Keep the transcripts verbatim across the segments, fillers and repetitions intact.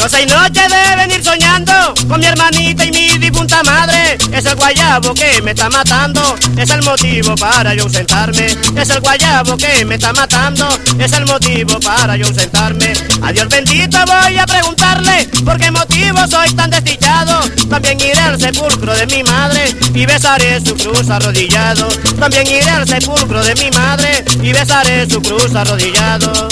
Tengo seis noches de venir soñando con mi hermanita y mi difunta madre. Es el guayabo que me está matando, es el motivo para yo ausentarme. Es el guayabo que me está matando, es el motivo para yo ausentarme. A Dios bendito voy a preguntarle por qué motivo soy tan desdichado. También iré al sepulcro de mi madre y besaré su cruz arrodillado. También iré al sepulcro de mi madre y besaré su cruz arrodillado.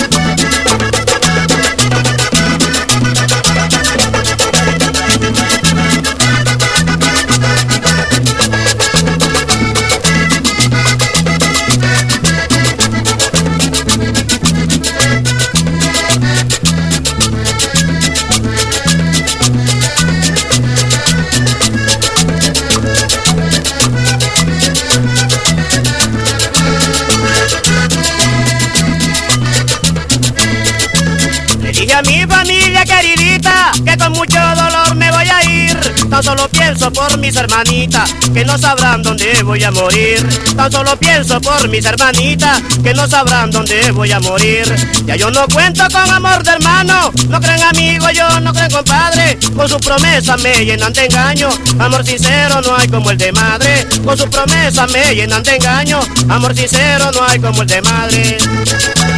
Dije a mi familia queridita que con mucho dolor me voy a ir. Tan solo pienso por mis hermanitas que no sabrán dónde voy a morir. Tan solo pienso por mis hermanitas que no sabrán dónde voy a morir. Ya yo no cuento con amor de hermano, no creen amigo, yo no creen compadre. Con sus promesas me llenan de engaño, amor sincero no hay como el de madre. Con sus promesas me llenan de engaño, amor sincero no hay como el de madre.